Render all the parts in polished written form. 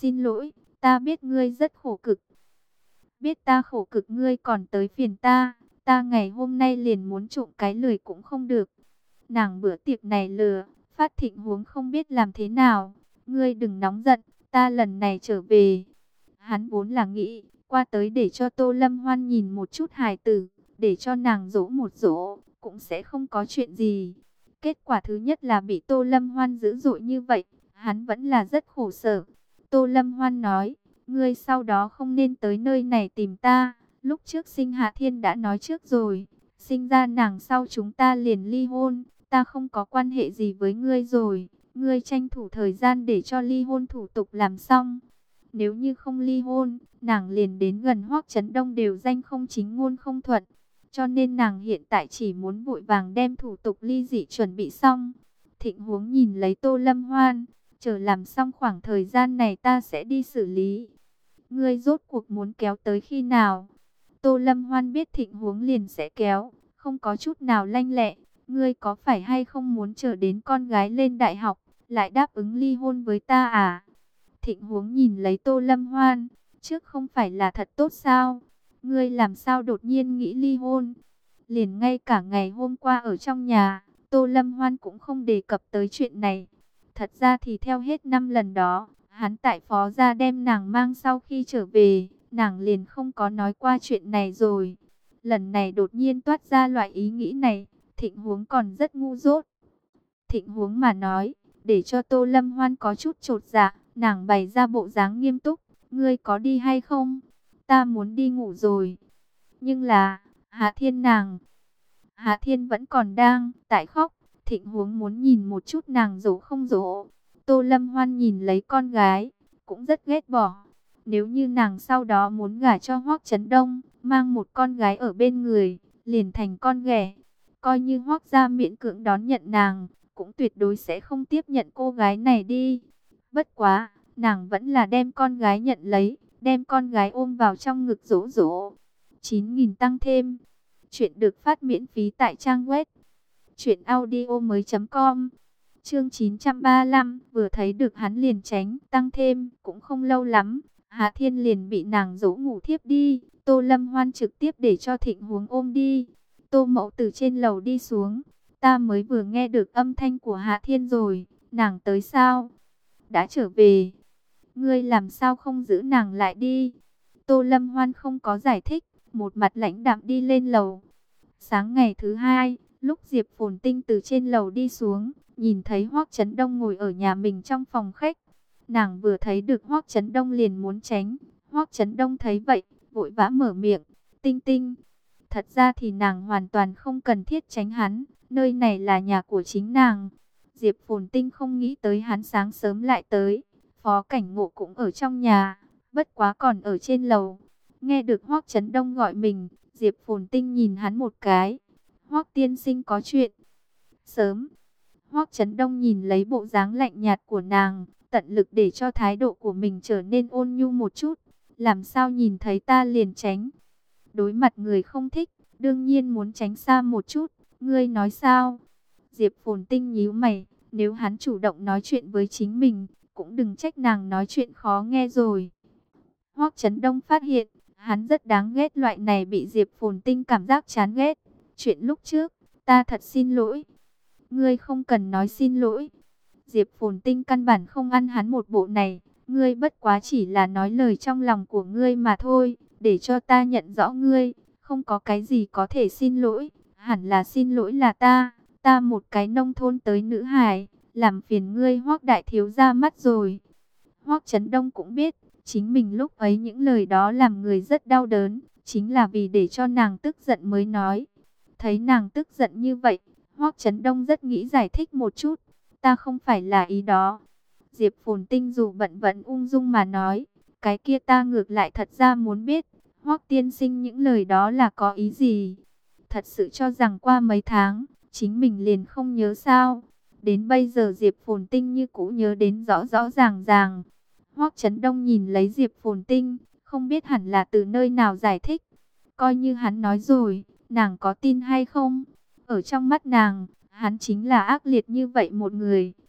xin lỗi, ta biết ngươi rất khổ cực. Biết ta khổ cực ngươi còn tới phiền ta, ta ngày hôm nay liền muốn trộm cái lười cũng không được. Nàng bữa tiệc này lừa, Phát Thịnh Huống không biết làm thế nào. Ngươi đừng nóng giận, ta lần này trở về. Hắn vốn là nghĩ qua tới để cho Tô Lâm Hoan nhìn một chút hài tử, để cho nàng dỗ một dỗ, cũng sẽ không có chuyện gì. Kết quả thứ nhất là bị Tô Lâm Hoan dữ dội như vậy, hắn vẫn là rất khổ sở. Tô Lâm Hoan nói, ngươi sau đó không nên tới nơi này tìm ta. Lúc trước Sinh Hạ Thiên đã nói trước rồi, sinh ra nàng sau chúng ta liền ly hôn. Ta không có quan hệ gì với ngươi rồi, ngươi tranh thủ thời gian để cho ly hôn thủ tục làm xong. Nếu như không ly hôn, nàng liền đến gần Hoắc Chấn Đông đều danh không chính ngôn không thuận. Cho nên nàng hiện tại chỉ muốn vội vàng đem thủ tục ly dị chuẩn bị xong. Thịnh Huống nhìn lấy Tô Lâm Hoan, chờ làm xong khoảng thời gian này ta sẽ đi xử lý. Ngươi rốt cuộc muốn kéo tới khi nào? Tô Lâm Hoan biết Thịnh Huống liền sẽ kéo, không có chút nào lanh lẹ. Ngươi có phải hay không muốn chờ đến con gái lên đại học, lại đáp ứng ly hôn với ta à? Thịnh Huống nhìn lấy Tô Lâm Hoan, trước không phải là thật tốt sao? Ngươi làm sao đột nhiên nghĩ ly hôn? Liền ngay cả ngày hôm qua ở trong nhà, Tô Lâm Hoan cũng không đề cập tới chuyện này. Thật ra thì theo hết 5 lần đó, hắn tại phó gia đem nàng mang sau khi trở về, nàng liền không có nói qua chuyện này rồi. Lần này đột nhiên toát ra loại ý nghĩ này, Thịnh Huống còn rất ngu dốt. Thịnh Huống mà nói, để cho Tô Lâm Hoan có chút chột dạ, nàng bày ra bộ dáng nghiêm túc, ngươi có đi hay không? Ta muốn đi ngủ rồi. Nhưng là, Hạ Thiên nàng, Hạ Thiên vẫn còn đang tại khóc, Thịnh Huống muốn nhìn một chút nàng dỗ không dỗ. Tô Lâm Hoan nhìn lấy con gái, cũng rất ghét bỏ. Nếu như nàng sau đó muốn gả cho Hoắc Chấn Đông, mang một con gái ở bên người, liền thành con ghẻ. Coi như Hoắc gia miễn cưỡng đón nhận nàng, cũng tuyệt đối sẽ không tiếp nhận cô gái này đi. Bất quá, nàng vẫn là đem con gái nhận lấy, đem con gái ôm vào trong ngực dỗ dỗ. 9.000 tăng thêm. Chuyện được phát miễn phí tại trang web truyệnaudiomoi.com. Chương 935, vừa thấy được hắn liền tránh, tăng thêm, cũng không lâu lắm, Hạ Thiên liền bị nàng dỗ ngủ thiếp đi. Tô Lâm Hoan trực tiếp để cho Thịnh Huống ôm đi. Tô Mậu từ trên lầu đi xuống, ta mới vừa nghe được âm thanh của Hạ Thiên rồi, nàng tới sao? Đã trở về. Ngươi làm sao không giữ nàng lại đi? Tô Lâm Hoan không có giải thích, một mặt lãnh đạm đi lên lầu. Sáng ngày thứ hai, lúc Diệp Phồn Tinh từ trên lầu đi xuống, nhìn thấy Hoắc Chấn Đông ngồi ở nhà mình trong phòng khách. Nàng vừa thấy được Hoắc Chấn Đông liền muốn tránh. Hoắc Chấn Đông thấy vậy, vội vã mở miệng, Tinh Tinh. Thật ra thì nàng hoàn toàn không cần thiết tránh hắn, nơi này là nhà của chính nàng. Diệp Phồn Tinh không nghĩ tới hắn sáng sớm lại tới. Phó Cảnh Ngộ cũng ở trong nhà, bất quá còn ở trên lầu. Nghe được Hoắc Chấn Đông gọi mình, Diệp Phồn Tinh nhìn hắn một cái. Hoắc tiên sinh có chuyện. Sớm. Hoắc Chấn Đông nhìn lấy bộ dáng lạnh nhạt của nàng, tận lực để cho thái độ của mình trở nên ôn nhu một chút. Làm sao nhìn thấy ta liền tránh? Đối mặt người không thích, đương nhiên muốn tránh xa một chút. Ngươi nói sao? Diệp Phồn Tinh nhíu mày, nếu hắn chủ động nói chuyện với chính mình, cũng đừng trách nàng nói chuyện khó nghe rồi. Hoắc Chấn Đông phát hiện, hắn rất đáng ghét loại này bị Diệp Phồn Tinh cảm giác chán ghét. Chuyện lúc trước, ta thật xin lỗi. Ngươi không cần nói xin lỗi. Diệp Phồn Tinh căn bản không ăn hắn một bộ này. Ngươi bất quá chỉ là nói lời trong lòng của ngươi mà thôi, để cho ta nhận rõ ngươi. Không có cái gì có thể xin lỗi, hẳn là xin lỗi là ta một cái nông thôn tới nữ hài, làm phiền ngươi Hoắc đại thiếu gia mắt rồi. Hoắc Chấn Đông cũng biết, chính mình lúc ấy những lời đó làm người rất đau đớn, chính là vì để cho nàng tức giận mới nói. Thấy nàng tức giận như vậy, Hoắc Chấn Đông rất nghĩ giải thích một chút, ta không phải là ý đó. Diệp Phồn Tinh dù bận vẫn ung dung mà nói, cái kia ta ngược lại thật ra muốn biết, Hoắc tiên sinh những lời đó là có ý gì? Thật sự cho rằng qua mấy tháng, chính mình liền không nhớ sao? Đến bây giờ Diệp Phồn Tinh như cũ nhớ đến rõ rõ ràng ràng. Hoắc Chấn Đông nhìn lấy Diệp Phồn Tinh, không biết hẳn là từ nơi nào giải thích. Coi như hắn nói rồi, nàng có tin hay không? Ở trong mắt nàng, hắn chính là ác liệt như vậy một người.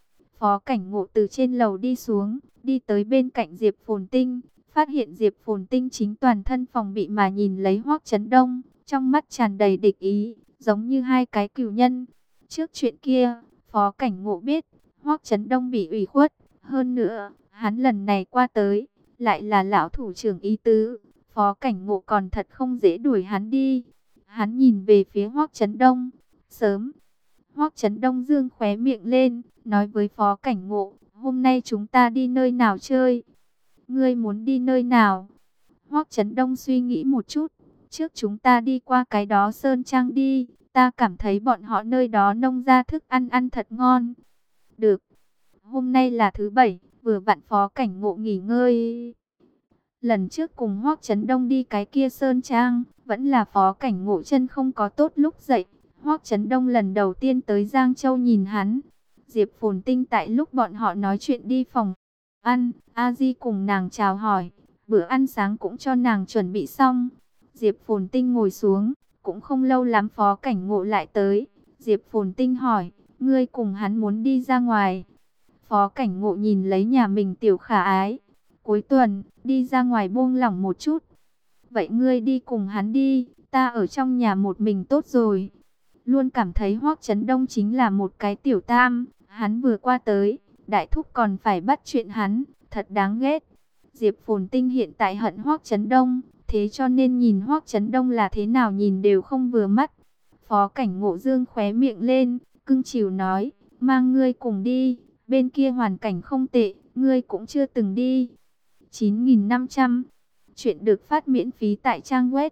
Phó Cảnh Ngộ từ trên lầu đi xuống, đi tới bên cạnh Diệp Phồn Tinh, phát hiện Diệp Phồn Tinh chính toàn thân phòng bị mà nhìn lấy Hoắc Chấn Đông, trong mắt tràn đầy địch ý, giống như hai cái cừu nhân. Trước chuyện kia, Phó Cảnh Ngộ biết, Hoắc Chấn Đông bị ủy khuất, hơn nữa, hắn lần này qua tới, lại là lão thủ trưởng ý tứ, Phó Cảnh Ngộ còn thật không dễ đuổi hắn đi. Hắn nhìn về phía Hoắc Chấn Đông, sớm. Hoắc Chấn Đông dương khóe miệng lên, nói với Phó Cảnh Ngộ, hôm nay chúng ta đi nơi nào chơi? Ngươi muốn đi nơi nào? Hoắc Chấn Đông suy nghĩ một chút, trước chúng ta đi qua cái đó Sơn Trang đi, ta cảm thấy bọn họ nơi đó nông ra thức ăn ăn thật ngon. Được, hôm nay là thứ bảy, vừa vặn Phó Cảnh Ngộ nghỉ ngơi. Lần trước cùng Hoắc Chấn Đông đi cái kia Sơn Trang, vẫn là Phó Cảnh Ngộ chân không có tốt lúc dậy. Hoắc Chấn Đông lần đầu tiên tới Giang Châu nhìn hắn. Diệp Phồn Tinh tại lúc bọn họ nói chuyện đi phòng ăn, A Di cùng nàng chào hỏi, bữa ăn sáng cũng cho nàng chuẩn bị xong. Diệp Phồn Tinh ngồi xuống, cũng không lâu lắm Phó Cảnh Ngộ lại tới. Diệp Phồn Tinh hỏi, ngươi cùng hắn muốn đi ra ngoài? Phó Cảnh Ngộ nhìn lấy nhà mình tiểu khả ái, cuối tuần đi ra ngoài buông lỏng một chút. Vậy ngươi đi cùng hắn đi, ta ở trong nhà một mình tốt rồi. Luôn cảm thấy Hoắc Chấn Đông chính là một cái tiểu tam, hắn vừa qua tới, đại thúc còn phải bắt chuyện hắn, thật đáng ghét. Diệp Phồn Tinh hiện tại hận Hoắc Chấn Đông, thế cho nên nhìn Hoắc Chấn Đông là thế nào nhìn đều không vừa mắt. Phó Cảnh Ngộ dương khóe miệng lên, cưng chiều nói, mang ngươi cùng đi, bên kia hoàn cảnh không tệ, ngươi cũng chưa từng đi. 9.500, chuyện được phát miễn phí tại trang web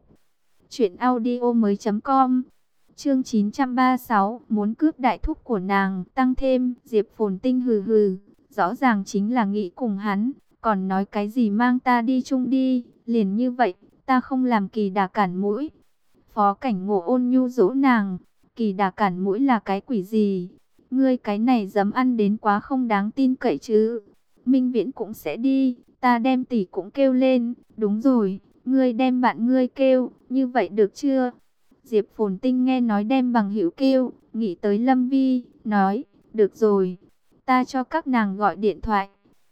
truyệnaudiomoi.com. Chương 936, muốn cướp đại thúc của nàng, tăng thêm, Diệp Phồn Tinh hừ hừ, rõ ràng chính là nghĩ cùng hắn, còn nói cái gì mang ta đi chung đi, liền như vậy, ta không làm kỳ đà cản mũi. Phó Cảnh Ngộ ôn nhu dỗ nàng, kỳ đà cản mũi là cái quỷ gì? Ngươi cái này dám ăn đến quá không đáng tin cậy chứ. Minh Viễn cũng sẽ đi, ta đem tỷ cũng kêu lên, đúng rồi, ngươi đem bạn ngươi kêu, như vậy được chưa? Diệp Phồn Tinh nghe nói đem bằng hữu kêu, nghĩ tới Lâm Vi, nói, được rồi, ta cho các nàng gọi điện thoại.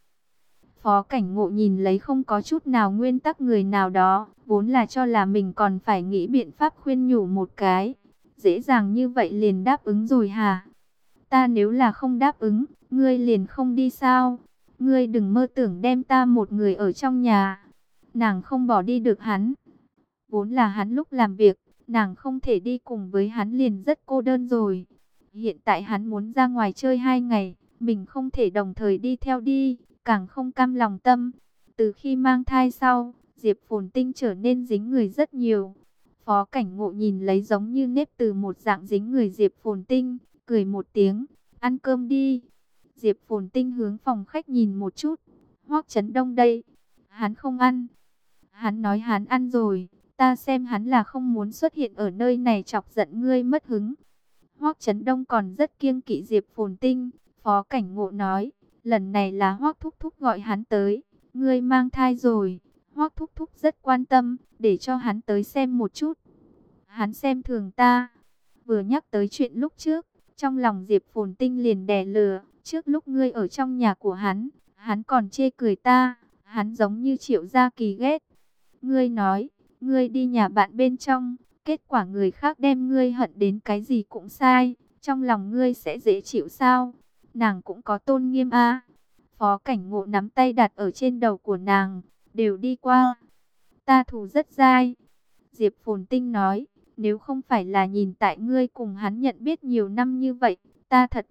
Phó Cảnh Ngộ nhìn lấy không có chút nào nguyên tắc người nào đó, vốn là cho là mình còn phải nghĩ biện pháp khuyên nhủ một cái. Dễ dàng như vậy liền đáp ứng rồi hả? Ta nếu là không đáp ứng, ngươi liền không đi sao? Ngươi đừng mơ tưởng đem ta một người ở trong nhà. Nàng không bỏ đi được hắn. Vốn là hắn lúc làm việc, nàng không thể đi cùng với hắn liền rất cô đơn rồi. Hiện tại hắn muốn ra ngoài chơi 2 ngày, mình không thể đồng thời đi theo đi, càng không cam lòng tâm. Từ khi mang thai sau, Diệp Phồn Tinh trở nên dính người rất nhiều. Phó Cảnh Ngộ nhìn lấy giống như nếp từ một dạng dính người Diệp Phồn Tinh, cười một tiếng, ăn cơm đi. Diệp Phồn Tinh hướng phòng khách nhìn một chút, Hoắc Chấn Đông đây, hắn không ăn. Hắn nói hắn ăn rồi, ta xem hắn là không muốn xuất hiện ở nơi này chọc giận ngươi mất hứng. Hoắc Chấn Đông còn rất kiêng kỵ Diệp Phồn Tinh. Phó Cảnh Ngộ nói, lần này là Hoắc Thúc Thúc gọi hắn tới, ngươi mang thai rồi. Hoắc Thúc Thúc rất quan tâm, để cho hắn tới xem một chút. Hắn xem thường ta. Vừa nhắc tới chuyện lúc trước, trong lòng Diệp Phồn Tinh liền đè lửa. Trước lúc ngươi ở trong nhà của hắn còn chê cười ta, hắn giống như Triệu Gia Kỳ ghét. Ngươi nói, ngươi đi nhà bạn bên trong, kết quả người khác đem ngươi hận đến cái gì cũng sai, trong lòng ngươi sẽ dễ chịu sao? Nàng cũng có tôn nghiêm a. Phó Cảnh Ngộ nắm tay đặt ở trên đầu của nàng, đều đi qua. Ta thù rất dai. Diệp Phồn Tinh nói, nếu không phải là nhìn tại ngươi cùng hắn nhận biết nhiều năm như vậy, ta thật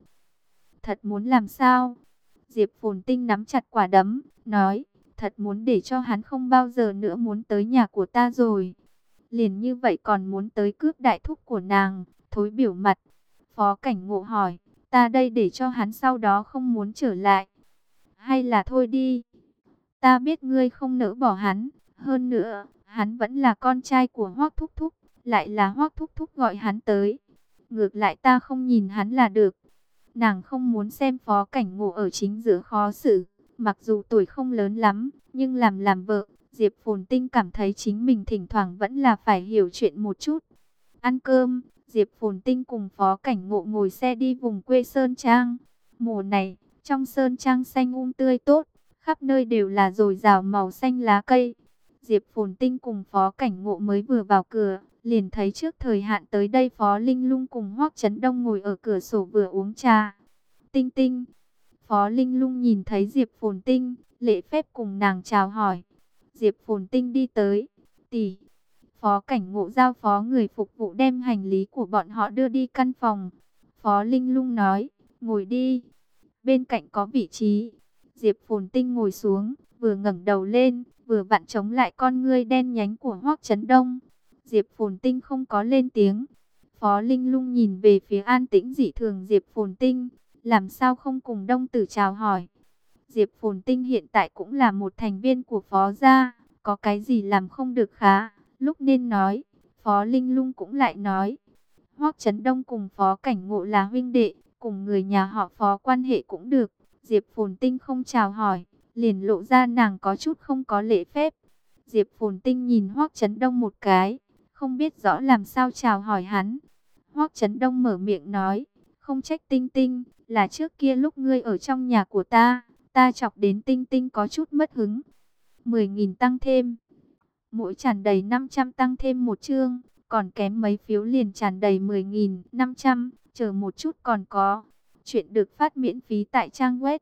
muốn làm sao? Diệp Phồn Tinh nắm chặt quả đấm, nói, thật muốn để cho hắn không bao giờ nữa muốn tới nhà của ta rồi. Liền như vậy còn muốn tới cướp đại thúc của nàng, thối biểu mặt. Phó Cảnh Ngộ hỏi, ta đây để cho hắn sau đó không muốn trở lại. Hay là thôi đi. Ta biết ngươi không nỡ bỏ hắn, hơn nữa, hắn vẫn là con trai của Hoắc Thúc Thúc, lại là Hoắc Thúc Thúc gọi hắn tới. Ngược lại ta không nhìn hắn là được. Nàng không muốn xem Phó Cảnh Ngộ ở chính giữa khó xử. Mặc dù tuổi không lớn lắm, nhưng làm vợ, Diệp Phồn Tinh cảm thấy chính mình thỉnh thoảng vẫn là phải hiểu chuyện một chút. Ăn cơm, Diệp Phồn Tinh cùng Phó Cảnh Ngộ ngồi xe đi vùng quê Sơn Trang. Mùa này, trong sơn trang xanh tươi tốt, khắp nơi đều là dồi dào màu xanh lá cây. Diệp Phồn Tinh cùng Phó Cảnh Ngộ mới vừa vào cửa, liền thấy trước thời hạn tới đây Phó Linh Lung cùng Hoắc Chấn Đông ngồi ở cửa sổ vừa uống trà. Tinh Tinh. Phó Linh Lung nhìn thấy Diệp Phồn Tinh, lễ phép cùng nàng chào hỏi. Diệp Phồn Tinh đi tới. Tỷ. Phó Cảnh Ngộ giao phó người phục vụ đem hành lý của bọn họ đưa đi căn phòng. Phó Linh Lung nói, ngồi đi. Bên cạnh có vị trí. Diệp Phồn Tinh ngồi xuống, vừa ngẩng đầu lên, vừa vặn chống lại con ngươi đen nhánh của Hoắc Chấn Đông. Diệp Phồn Tinh không có lên tiếng. Phó Linh Lung nhìn về phía an tĩnh dị thường Diệp Phồn Tinh, làm sao không cùng Đông Tử chào hỏi. Diệp Phồn Tinh hiện tại cũng là một thành viên của Phó gia, có cái gì làm không được khá, lúc nên nói. Phó Linh Lung cũng lại nói, Hoắc Chấn Đông cùng Phó Cảnh Ngộ là huynh đệ, cùng người nhà họ Phó quan hệ cũng được. Diệp Phồn Tinh không chào hỏi, liền lộ ra nàng có chút không có lễ phép. Diệp Phồn Tinh nhìn Hoắc Chấn Đông một cái, không biết rõ làm sao chào hỏi hắn. Hoắc Chấn Đông mở miệng nói, không trách Tinh Tinh, là trước kia lúc ngươi ở trong nhà của ta chọc đến Tinh Tinh có chút mất hứng. 10.000 tăng thêm, mỗi tràn đầy 500 tăng thêm một chương, còn kém mấy phiếu liền tràn đầy 10.500, chờ một chút còn có. Chuyện được phát miễn phí tại trang web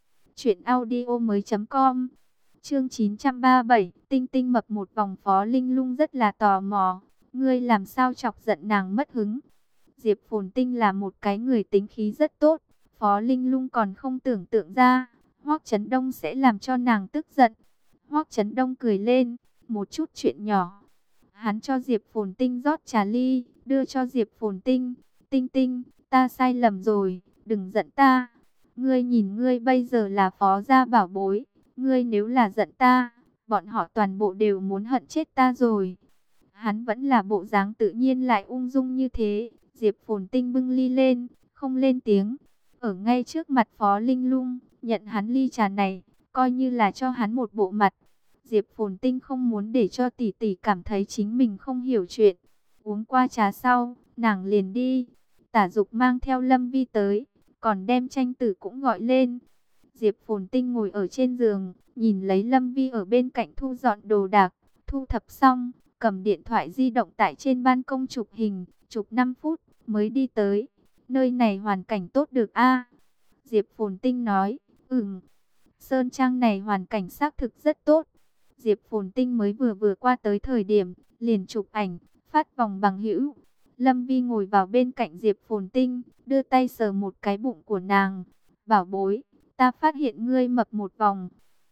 truyệnaudiomoi.com. Chương 937, Tinh Tinh mập một vòng. Phó Linh Lung rất là tò mò, ngươi làm sao chọc giận nàng mất hứng? Diệp Phồn Tinh là một cái người tính khí rất tốt, Phó Linh Lung còn không tưởng tượng ra, Hoắc Chấn Đông sẽ làm cho nàng tức giận. Hoắc Chấn Đông cười lên, một chút chuyện nhỏ. Hắn cho Diệp Phồn Tinh rót trà ly, đưa cho Diệp Phồn Tinh. Tinh Tinh, ta sai lầm rồi, đừng giận ta. Ngươi nhìn ngươi bây giờ là Phó gia bảo bối, ngươi nếu là giận ta, bọn họ toàn bộ đều muốn hận chết ta rồi. Hắn vẫn là bộ dáng tự nhiên lại ung dung như thế. Diệp Phồn Tinh bưng ly lên, không lên tiếng. Ở ngay trước mặt Phó Linh Lung, nhận hắn ly trà này, coi như là cho hắn một bộ mặt. Diệp Phồn Tinh không muốn để cho tỷ tỷ cảm thấy chính mình không hiểu chuyện. Uống qua trà sau, nàng liền đi. Tả Dục mang theo Lâm Vi tới, còn đem Tranh Tử cũng gọi lên. Diệp Phồn Tinh ngồi ở trên giường, nhìn lấy Lâm Vi ở bên cạnh thu dọn đồ đạc, thu thập xong, cầm điện thoại di động tại trên ban công chụp hình, chụp 5 phút mới đi tới. Nơi này hoàn cảnh tốt được a? Diệp Phồn Tinh nói, Sơn Trang này hoàn cảnh xác thực rất tốt. Diệp Phồn Tinh mới vừa qua tới thời điểm, liền chụp ảnh, phát vòng bằng hữu. Lâm Vi ngồi vào bên cạnh Diệp Phồn Tinh, đưa tay sờ một cái bụng của nàng. Bảo bối, ta phát hiện ngươi mập một vòng.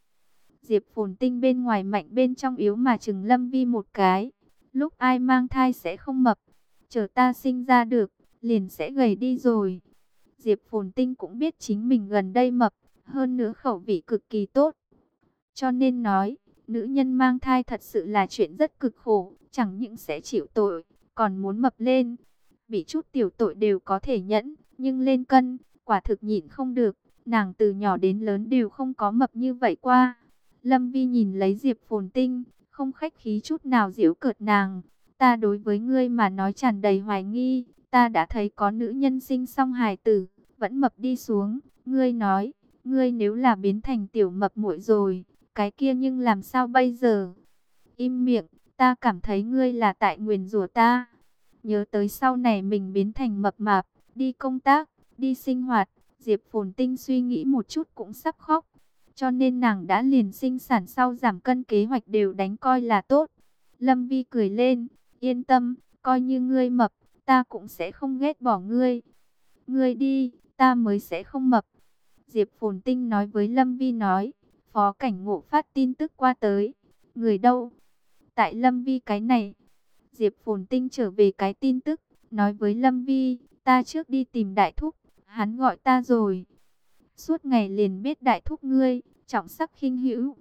Diệp Phồn Tinh bên ngoài mạnh bên trong yếu mà chừng Lâm Vi một cái. Lúc ai mang thai sẽ không mập, chờ ta sinh ra được, liền sẽ gầy đi rồi. Diệp Phồn Tinh cũng biết chính mình gần đây mập, hơn nữa khẩu vị cực kỳ tốt. Cho nên nói, nữ nhân mang thai thật sự là chuyện rất cực khổ, chẳng những sẽ chịu tội, còn muốn mập lên. Bị chút tiểu tội đều có thể nhẫn, nhưng lên cân, quả thực nhịn không được. Nàng từ nhỏ đến lớn đều không có mập như vậy qua. Lâm Vi nhìn lấy Diệp Phồn Tinh, không khách khí chút nào giễu cợt nàng. Ta đối với ngươi mà nói tràn đầy hoài nghi, ta đã thấy có nữ nhân sinh xong hài tử, vẫn mập đi xuống. Ngươi nói, ngươi nếu là biến thành tiểu mập muội rồi, cái kia nhưng làm sao bây giờ? Im miệng, ta cảm thấy ngươi là tại nguyền rủa ta. Nhớ tới sau này mình biến thành mập mạp, đi công tác, đi sinh hoạt, Diệp Phồn Tinh suy nghĩ một chút cũng sắp khóc. Cho nên nàng đã liền sinh sản sau giảm cân kế hoạch đều đánh coi là tốt. Lâm Vi cười lên, yên tâm, coi như ngươi mập, ta cũng sẽ không ghét bỏ ngươi. Ngươi đi, ta mới sẽ không mập. Diệp Phồn Tinh nói với Lâm Vi nói, Phó Cảnh Ngộ phát tin tức qua tới. Người đâu? Tại Lâm Vi cái này. Diệp Phồn Tinh trở về cái tin tức, nói với Lâm Vi, ta trước đi tìm Đại Thúc, hắn gọi ta rồi. Suốt ngày liền biết Đại Thúc ngươi, trọng sắc khinh hữu.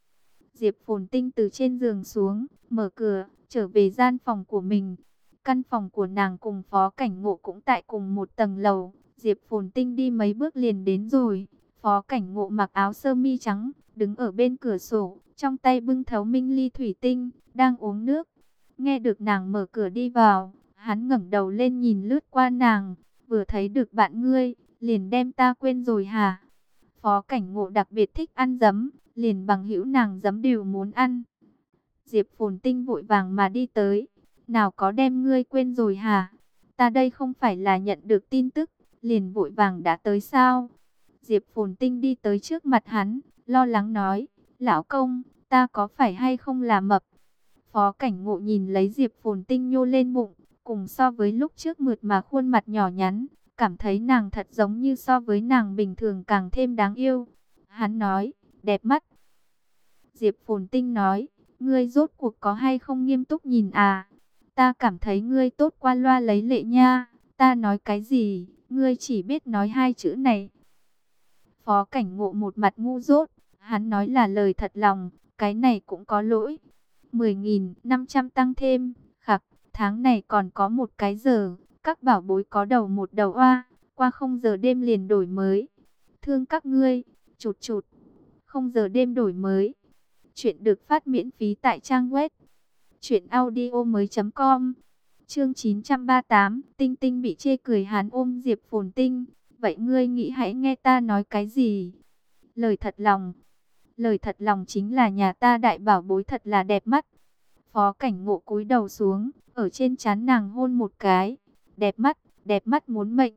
Diệp Phồn Tinh từ trên giường xuống, mở cửa, trở về gian phòng của mình. Căn phòng của nàng cùng Phó Cảnh Ngộ cũng tại cùng một tầng lầu. Diệp Phồn Tinh đi mấy bước liền đến rồi. Phó Cảnh Ngộ mặc áo sơ mi trắng, đứng ở bên cửa sổ, trong tay bưng thấu minh ly thủy tinh, đang uống nước. Nghe được nàng mở cửa đi vào, hắn ngẩng đầu lên nhìn lướt qua nàng, vừa thấy được bạn ngươi, liền đem ta quên rồi hả? Phó Cảnh Ngộ đặc biệt thích ăn giấm, liền bằng hữu nàng giấm đều muốn ăn. Diệp Phồn Tinh vội vàng mà đi tới. Nào có đem ngươi quên rồi hả? Ta đây không phải là nhận được tin tức, liền vội vàng đã tới sao? Diệp Phồn Tinh đi tới trước mặt hắn, lo lắng nói, lão công, ta có phải hay không là mập? Phó Cảnh Ngộ nhìn lấy Diệp Phồn Tinh nhô lên bụng, cùng so với lúc trước mượt mà khuôn mặt nhỏ nhắn, cảm thấy nàng thật giống như so với nàng bình thường càng thêm đáng yêu. Hắn nói, đẹp mắt. Diệp Phồn Tinh nói, ngươi rốt cuộc có hay không nghiêm túc nhìn à? Ta cảm thấy ngươi tốt qua loa lấy lệ nha. Ta nói cái gì, ngươi chỉ biết nói hai chữ này. Phó Cảnh Ngộ một mặt ngu dốt, hắn nói là lời thật lòng, cái này cũng có lỗi. 10.500 tăng thêm, khặc, tháng này còn có một cái giờ, các bảo bối có đầu một đầu oa, qua 0 giờ đêm liền đổi mới. Thương các ngươi, chụt chụt, 0 giờ đêm đổi mới. Chuyện được phát miễn phí tại trang web truyệnaudiomoi.com. Chương 938, Tinh Tinh bị chê cười, hắn ôm Diệp Phồn Tinh, vậy ngươi nghĩ hãy nghe ta nói cái gì? Lời thật lòng. Lời thật lòng chính là nhà ta đại bảo bối thật là đẹp mắt. Phó Cảnh Ngộ cúi đầu xuống, ở trên trán nàng hôn một cái. Đẹp mắt muốn mệnh.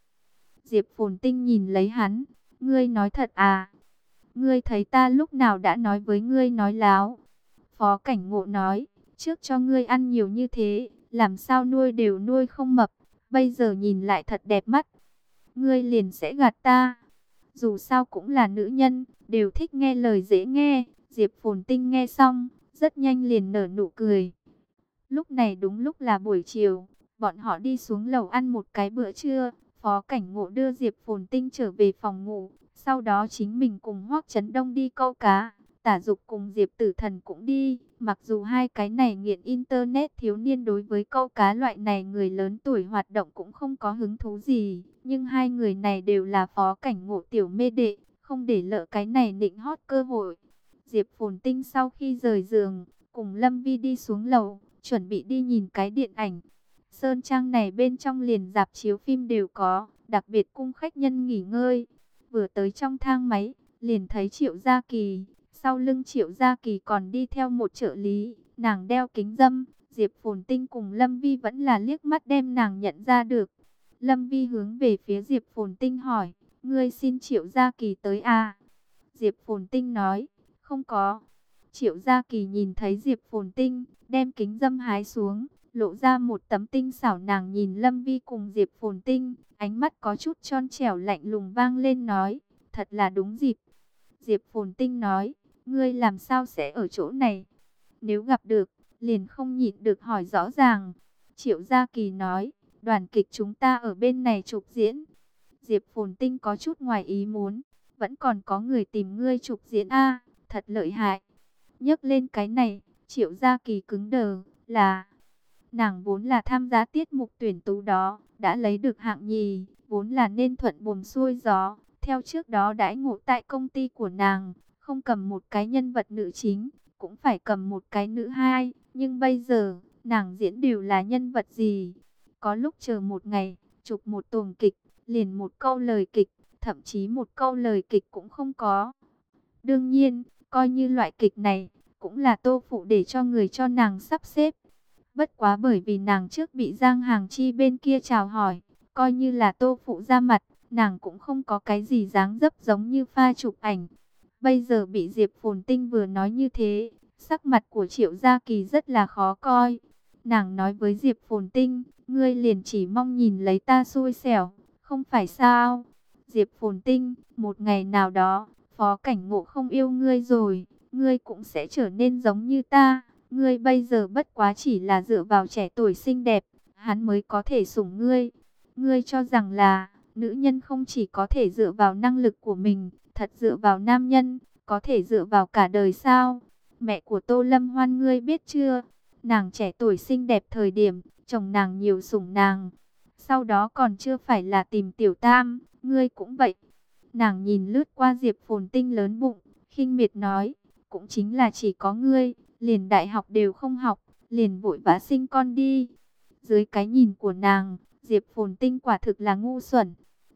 Diệp Phồn Tinh nhìn lấy hắn, ngươi nói thật à? Ngươi thấy ta lúc nào đã nói với ngươi nói láo? Phó Cảnh Ngộ nói, trước cho ngươi ăn nhiều như thế, làm sao nuôi đều nuôi không mập, bây giờ nhìn lại thật đẹp mắt. Ngươi liền sẽ gạt ta. Dù sao cũng là nữ nhân, đều thích nghe lời dễ nghe. Diệp Phồn Tinh nghe xong, rất nhanh liền nở nụ cười. Lúc này đúng lúc là buổi chiều, bọn họ đi xuống lầu ăn một cái bữa trưa. Phó Cảnh Ngộ đưa Diệp Phồn Tinh trở về phòng ngủ, sau đó chính mình cùng Hoắc Chấn Đông đi câu cá. Tả Dục cùng Diệp Tử Thần cũng đi. Mặc dù hai cái này nghiện internet thiếu niên đối với câu cá loại này người lớn tuổi hoạt động cũng không có hứng thú gì, nhưng hai người này đều là Phó Cảnh Ngộ tiểu mê đệ, không để lỡ cái này nịnh hót cơ hội. Diệp Phồn Tinh sau khi rời giường, cùng Lâm Vi đi xuống lầu, chuẩn bị đi nhìn cái điện ảnh. Sơn Trang này bên trong liền rạp chiếu phim đều có, đặc biệt cung khách nhân nghỉ ngơi. Vừa tới trong thang máy, liền thấy Triệu Gia Kỳ. Sau lưng Triệu Gia Kỳ còn đi theo một trợ lý, nàng đeo kính râm. Diệp Phồn Tinh cùng Lâm Vi vẫn là liếc mắt đem nàng nhận ra được. Lâm Vi hướng về phía Diệp Phồn Tinh hỏi, ngươi xin Triệu Gia Kỳ tới à? Diệp Phồn Tinh nói, không có. Triệu Gia Kỳ nhìn thấy Diệp Phồn Tinh, đem kính râm hái xuống, lộ ra một tấm tinh xảo. Nàng nhìn Lâm Vi cùng Diệp Phồn Tinh, ánh mắt có chút tròn trẻo lạnh lùng vang lên nói, thật là đúng dịp. Diệp Phồn Tinh nói, ngươi làm sao sẽ ở chỗ này? Nếu gặp được, liền không nhịn được hỏi rõ ràng. Triệu Gia Kỳ nói, đoàn kịch chúng ta ở bên này chụp diễn. Diệp Phồn Tinh có chút ngoài ý muốn, vẫn còn có người tìm ngươi chụp diễn a, thật lợi hại. Nhắc lên cái này, Triệu Gia Kỳ cứng đờ, là nàng vốn là tham gia tiết mục tuyển tú đó, đã lấy được hạng nhì, vốn là nên thuận buồm xuôi gió. Theo trước đó đãi ngộ tại công ty của nàng, không cầm một cái nhân vật nữ chính, cũng phải cầm một cái nữ hai. Nhưng bây giờ, nàng diễn đều là nhân vật gì? Có lúc chờ một ngày, chụp một tuồng kịch, liền một câu lời kịch, thậm chí một câu lời kịch cũng không có. Đương nhiên, coi như loại kịch này, cũng là Tô Phụ để cho người cho nàng sắp xếp. Bất quá bởi vì nàng trước bị Giang Hàng Chi bên kia chào hỏi, coi như là Tô Phụ ra mặt, nàng cũng không có cái gì dáng dấp giống như pha chụp ảnh. Bây giờ bị Diệp Phồn Tinh vừa nói như thế, sắc mặt của Triệu Gia Kỳ rất là khó coi. Nàng nói với Diệp Phồn Tinh, ngươi liền chỉ mong nhìn lấy ta xui xẻo, không phải sao? Diệp Phồn Tinh, một ngày nào đó, Phó Cảnh Ngộ không yêu ngươi rồi, ngươi cũng sẽ trở nên giống như ta. Ngươi bây giờ bất quá chỉ là dựa vào trẻ tuổi xinh đẹp, hắn mới có thể sủng ngươi. Ngươi cho rằng là, nữ nhân không chỉ có thể dựa vào năng lực của mình, thật dựa vào nam nhân, có thể dựa vào cả đời sao? Mẹ của Tô Lâm Hoan ngươi biết chưa? Nàng trẻ tuổi xinh đẹp thời điểm, chồng nàng nhiều sủng nàng. Sau đó còn chưa phải là tìm tiểu tam, ngươi cũng vậy. Nàng nhìn lướt qua Diệp Phồn Tinh lớn bụng, khinh miệt nói, cũng chính là chỉ có ngươi, liền đại học đều không học, liền vội vã sinh con đi. Dưới cái nhìn của nàng, Diệp Phồn Tinh quả thực là ngu xuẩn.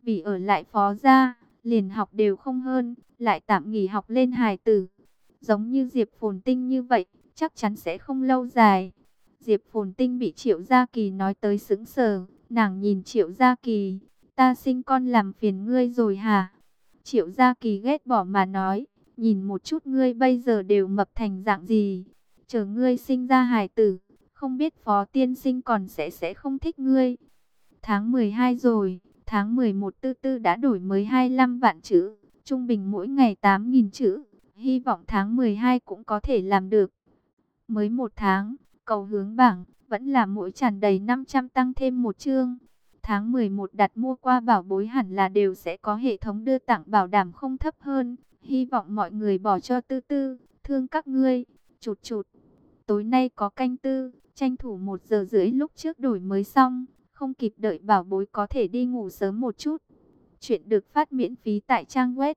vì ở lại Phó gia, liền học đều không hơn, lại tạm nghỉ học lên hài tử. Giống như Diệp Phồn Tinh như vậy, chắc chắn sẽ không lâu dài. Diệp Phồn Tinh bị Triệu Gia Kỳ nói tới sững sờ, nàng nhìn Triệu Gia Kỳ, ta sinh con làm phiền ngươi rồi hả? Triệu Gia Kỳ ghét bỏ mà nói, nhìn một chút ngươi bây giờ đều mập thành dạng gì, chờ ngươi sinh ra hài tử, không biết Phó tiên sinh còn sẽ không thích ngươi. Tháng 12 rồi, tháng 11 Tư Tư đã đổi mới 25 vạn chữ, trung bình mỗi ngày 8.000 chữ, hy vọng tháng 12 cũng có thể làm được. Mới một tháng, cầu hướng bảng, vẫn là mỗi tràn đầy 500 tăng thêm một chương. Tháng 11 đặt mua qua bảo bối hẳn là đều sẽ có hệ thống đưa tặng bảo đảm không thấp hơn. Hy vọng mọi người bỏ cho Tư Tư, thương các ngươi, chụt chụt. Tối nay có canh tư, tranh thủ 1 giờ rưỡi lúc trước đổi mới xong, không kịp đợi bảo bối có thể đi ngủ sớm một chút. Chuyện được phát miễn phí tại trang web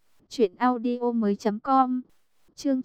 truyệnaudiomoi.com. Chương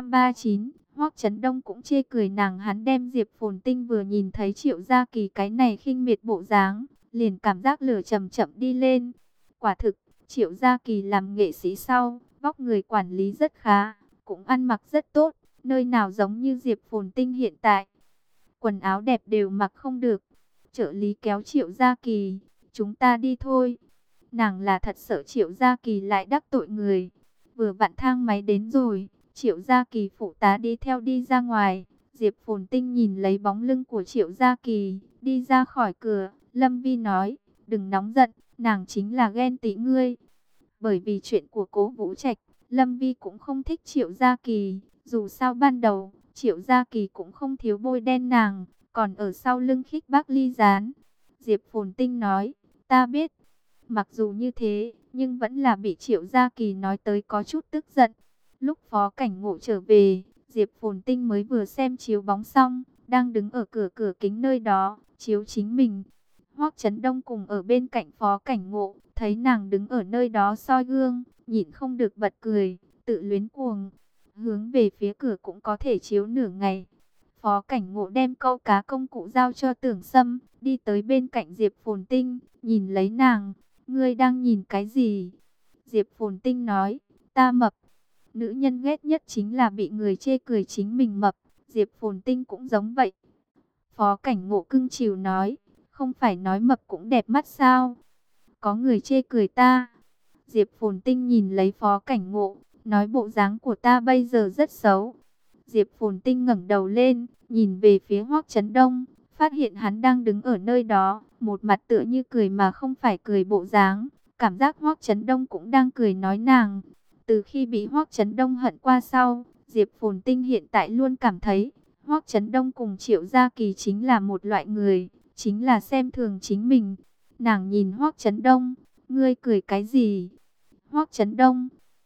939, Hoắc Chấn Đông cũng chê cười nàng, hắn đem Diệp Phồn Tinh vừa nhìn thấy Triệu Gia Kỳ cái này khinh miệt bộ dáng, liền cảm giác lửa chậm chậm đi lên. Quả thực, Triệu Gia Kỳ làm nghệ sĩ sau, vóc người quản lý rất khá, cũng ăn mặc rất tốt, nơi nào giống như Diệp Phồn Tinh hiện tại. Quần áo đẹp đều mặc không được. Trợ lý kéo Triệu Gia Kỳ, chúng ta đi thôi. Nàng là thật sợ Triệu Gia Kỳ lại đắc tội người. Vừa vặn thang máy đến rồi, Triệu Gia Kỳ phụ tá đi theo đi ra ngoài. Diệp Phồn Tinh nhìn lấy bóng lưng của Triệu Gia Kỳ, đi ra khỏi cửa. Lâm Vi nói, đừng nóng giận, nàng chính là ghen tị ngươi. Bởi vì chuyện của Cố Vũ Trạch, Lâm Vi cũng không thích Triệu Gia Kỳ. Dù sao ban đầu, Triệu Gia Kỳ cũng không thiếu bôi đen nàng, còn ở sau lưng khích bác ly gián. Diệp Phồn Tinh nói, ta biết. Mặc dù như thế, nhưng vẫn là bị Triệu Gia Kỳ nói tới có chút tức giận. Lúc Phó Cảnh Ngộ trở về, Diệp Phồn Tinh mới vừa xem chiếu bóng xong, đang đứng ở cửa kính nơi đó, chiếu chính mình. Hoắc Chấn Đông cùng ở bên cạnh Phó Cảnh Ngộ, thấy nàng đứng ở nơi đó soi gương, nhịn không được bật cười, tự luyến cuồng. Hướng về phía cửa cũng có thể chiếu nửa ngày. Phó Cảnh Ngộ đem câu cá công cụ giao cho Tưởng Sâm, đi tới bên cạnh Diệp Phồn Tinh, nhìn lấy nàng, ngươi đang nhìn cái gì? Diệp Phồn Tinh nói, ta mập. Nữ nhân ghét nhất chính là bị người chê cười chính mình mập, Diệp Phồn Tinh cũng giống vậy. Phó Cảnh Ngộ cưng chiều nói, không phải nói mập cũng đẹp mắt sao? Có người chê cười ta. Diệp Phồn Tinh nhìn lấy Phó Cảnh Ngộ, nói bộ dáng của ta bây giờ rất xấu. Diệp Phồn Tinh ngẩng đầu lên, nhìn về phía Hoắc Chấn Đông, phát hiện hắn đang đứng ở nơi đó, một mặt tựa như cười mà không phải cười bộ dáng. Cảm giác Hoắc Chấn Đông cũng đang cười nói nàng. Từ khi bị Hoắc Chấn Đông hận qua sau, Diệp Phồn Tinh hiện tại luôn cảm thấy Hoắc Chấn Đông cùng Triệu Gia Kỳ chính là một loại người, chính là xem thường chính mình. Nàng nhìn Hoắc Chấn Đông, ngươi cười cái gì? Hoắc Chấn Đông,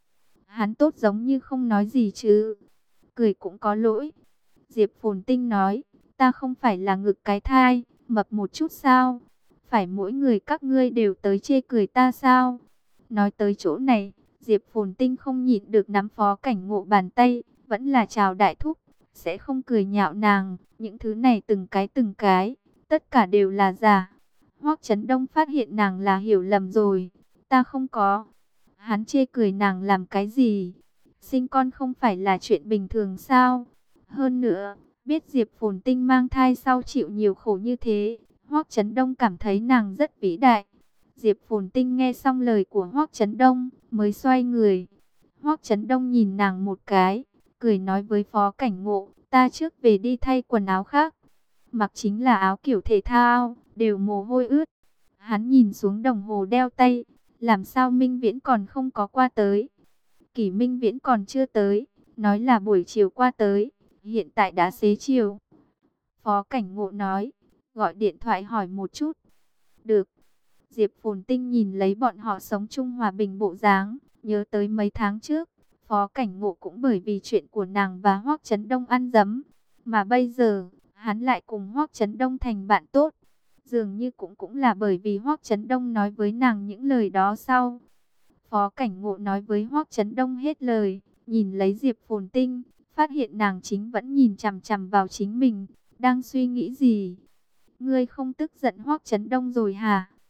hắn tốt giống như không nói gì chứ. Cười cũng có lỗi. Diệp Phồn Tinh nói, ta không phải là ngực cái thai, mập một chút sao? Phải mỗi người các ngươi đều tới chê cười ta sao? Nói tới chỗ này, Diệp Phồn Tinh không nhịn được nắm Phó Cảnh Ngộ bàn tay, vẫn là chào đại thúc, sẽ không cười nhạo nàng, những thứ này từng cái, tất cả đều là giả. Hoắc Chấn Đông phát hiện nàng là hiểu lầm rồi, ta không có. Hắn chê cười nàng làm cái gì? Sinh con không phải là chuyện bình thường sao? Hơn nữa, biết Diệp Phồn Tinh mang thai sau chịu nhiều khổ như thế, Hoắc Chấn Đông cảm thấy nàng rất vĩ đại. Diệp Phồn Tinh nghe xong lời của Hoắc Chấn Đông, mới xoay người. Hoắc Chấn Đông nhìn nàng một cái, cười nói với Phó Cảnh Ngộ, ta trước về đi thay quần áo khác. Mặc chính là áo kiểu thể thao, đều mồ hôi ướt. Hắn nhìn xuống đồng hồ đeo tay, làm sao Minh Viễn còn không có qua tới. Kỷ Minh Viễn còn chưa tới, nói là buổi chiều qua tới, hiện tại đã xế chiều. Phó Cảnh Ngộ nói, gọi điện thoại hỏi một chút. Được. Diệp Phồn Tinh nhìn lấy bọn họ sống chung hòa bình bộ dáng, nhớ tới mấy tháng trước, Phó Cảnh Ngộ cũng bởi vì chuyện của nàng và Hoắc Chấn Đông ăn dấm, mà bây giờ, hắn lại cùng Hoắc Chấn Đông thành bạn tốt. Dường như cũng là bởi vì Hoắc Chấn Đông nói với nàng những lời đó sau. Phó Cảnh Ngộ nói với Hoắc Chấn Đông hết lời, nhìn lấy Diệp Phồn Tinh, phát hiện nàng chính vẫn nhìn chằm chằm vào chính mình, đang suy nghĩ gì. Ngươi không tức giận Hoắc Chấn Đông rồi hả?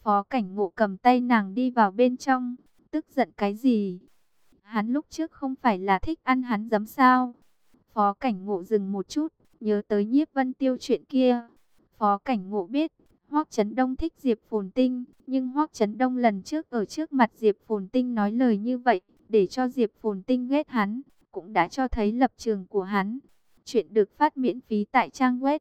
Phó Cảnh Ngộ cầm tay nàng đi vào bên trong. Tức giận cái gì? Hắn lúc trước không phải là thích ăn hắn giấm sao? Phó Cảnh Ngộ dừng một chút, nhớ tới Nhiếp Vân Tiêu chuyện kia. Phó Cảnh Ngộ biết, Hoắc Chấn Đông thích Diệp Phồn Tinh, nhưng Hoắc Chấn Đông lần trước ở trước mặt Diệp Phồn Tinh nói lời như vậy, để cho Diệp Phồn Tinh ghét hắn, cũng đã cho thấy lập trường của hắn. Chuyện được phát miễn phí tại trang web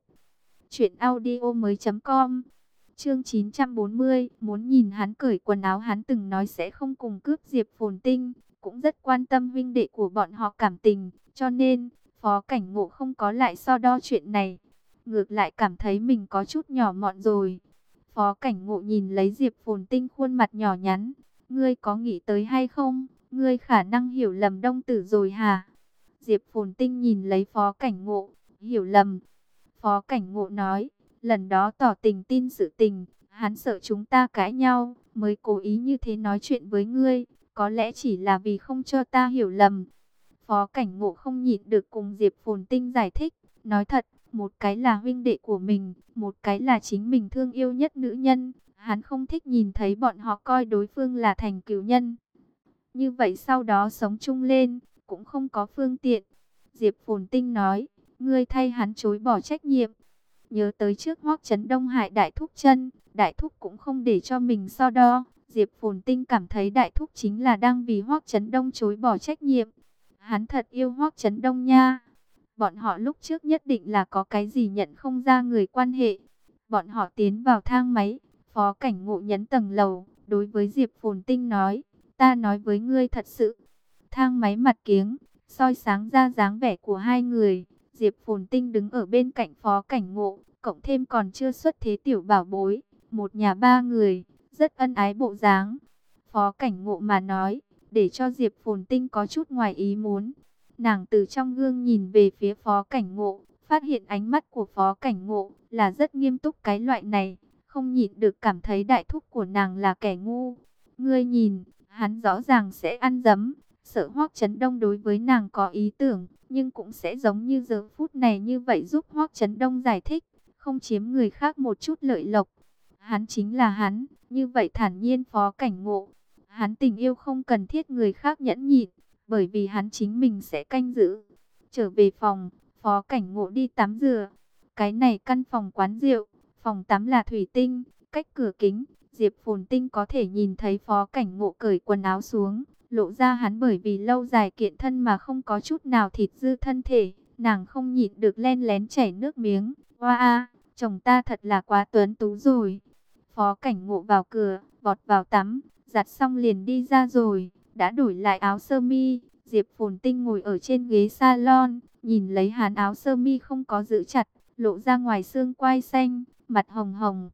truyệnaudiomoi.com. Chương 940, muốn nhìn hắn cởi quần áo, hắn từng nói sẽ không cùng cướp Diệp Phồn Tinh, cũng rất quan tâm huynh đệ của bọn họ cảm tình, cho nên Phó Cảnh Ngộ không có lại so đo chuyện này, ngược lại cảm thấy mình có chút nhỏ mọn rồi. Phó Cảnh Ngộ nhìn lấy Diệp Phồn Tinh khuôn mặt nhỏ nhắn, ngươi có nghĩ tới hay không, ngươi khả năng hiểu lầm Đông Tử rồi hả? Diệp Phồn Tinh nhìn lấy Phó Cảnh Ngộ, hiểu lầm. Phó Cảnh Ngộ nói, lần đó tỏ tình tin sự tình, hắn sợ chúng ta cãi nhau, mới cố ý như thế nói chuyện với ngươi, có lẽ chỉ là vì không cho ta hiểu lầm. Phó Cảnh Ngộ không nhịn được cùng Diệp Phồn Tinh giải thích, nói thật, một cái là huynh đệ của mình, một cái là chính mình thương yêu nhất nữ nhân, hắn không thích nhìn thấy bọn họ coi đối phương là thành cừu nhân. Như vậy sau đó sống chung lên, cũng không có phương tiện. Diệp Phồn Tinh nói, ngươi thay hắn chối bỏ trách nhiệm. Nhớ tới trước Hoắc Chấn Đông hại Đại Thúc chân, Đại Thúc cũng không để cho mình so đo. Diệp Phồn Tinh cảm thấy Đại Thúc chính là đang vì Hoắc Chấn Đông chối bỏ trách nhiệm. Hắn thật yêu Hoắc Chấn Đông nha. Bọn họ lúc trước nhất định là có cái gì nhận không ra người quan hệ. Bọn họ tiến vào thang máy, Phó Cảnh Ngộ nhấn tầng lầu, đối với Diệp Phồn Tinh nói, ta nói với ngươi thật sự. Thang máy mặt kiếng, soi sáng ra dáng vẻ của hai người. Diệp Phồn Tinh đứng ở bên cạnh Phó Cảnh Ngộ, cộng thêm còn chưa xuất thế tiểu bảo bối, một nhà ba người, rất ân ái bộ dáng. Phó Cảnh Ngộ mà nói, để cho Diệp Phồn Tinh có chút ngoài ý muốn. Nàng từ trong gương nhìn về phía Phó Cảnh Ngộ, phát hiện ánh mắt của Phó Cảnh Ngộ là rất nghiêm túc cái loại này, không nhịn được cảm thấy Đại Thúc của nàng là kẻ ngu. Ngươi nhìn, hắn rõ ràng sẽ ăn dấm, sợ Hoắc Chấn Đông đối với nàng có ý tưởng, nhưng cũng sẽ giống như giờ phút này như vậy giúp Hoắc Chấn Đông giải thích, không chiếm người khác một chút lợi lộc. Hắn chính là hắn, như vậy thản nhiên Phó Cảnh Ngộ. Hắn tình yêu không cần thiết người khác nhẫn nhịn, bởi vì hắn chính mình sẽ canh giữ. Trở về phòng, Phó Cảnh Ngộ đi tắm rửa. Cái này căn phòng quán rượu, phòng tắm là thủy tinh, cách cửa kính, Diệp Phồn Tinh có thể nhìn thấy Phó Cảnh Ngộ cởi quần áo xuống, lộ ra hắn bởi vì lâu dài kiện thân mà không có chút nào thịt dư thân thể. Nàng không nhịn được len lén chảy nước miếng. Oa a, chồng ta thật là quá tuấn tú rồi. Phó Cảnh Ngộ vào cửa, vọt vào tắm, giặt xong liền đi ra rồi, đã đổi lại áo sơ mi. Diệp Phồn Tinh ngồi ở trên ghế salon, nhìn lấy hắn áo sơ mi không có giữ chặt, lộ ra ngoài xương quai xanh, mặt hồng hồng.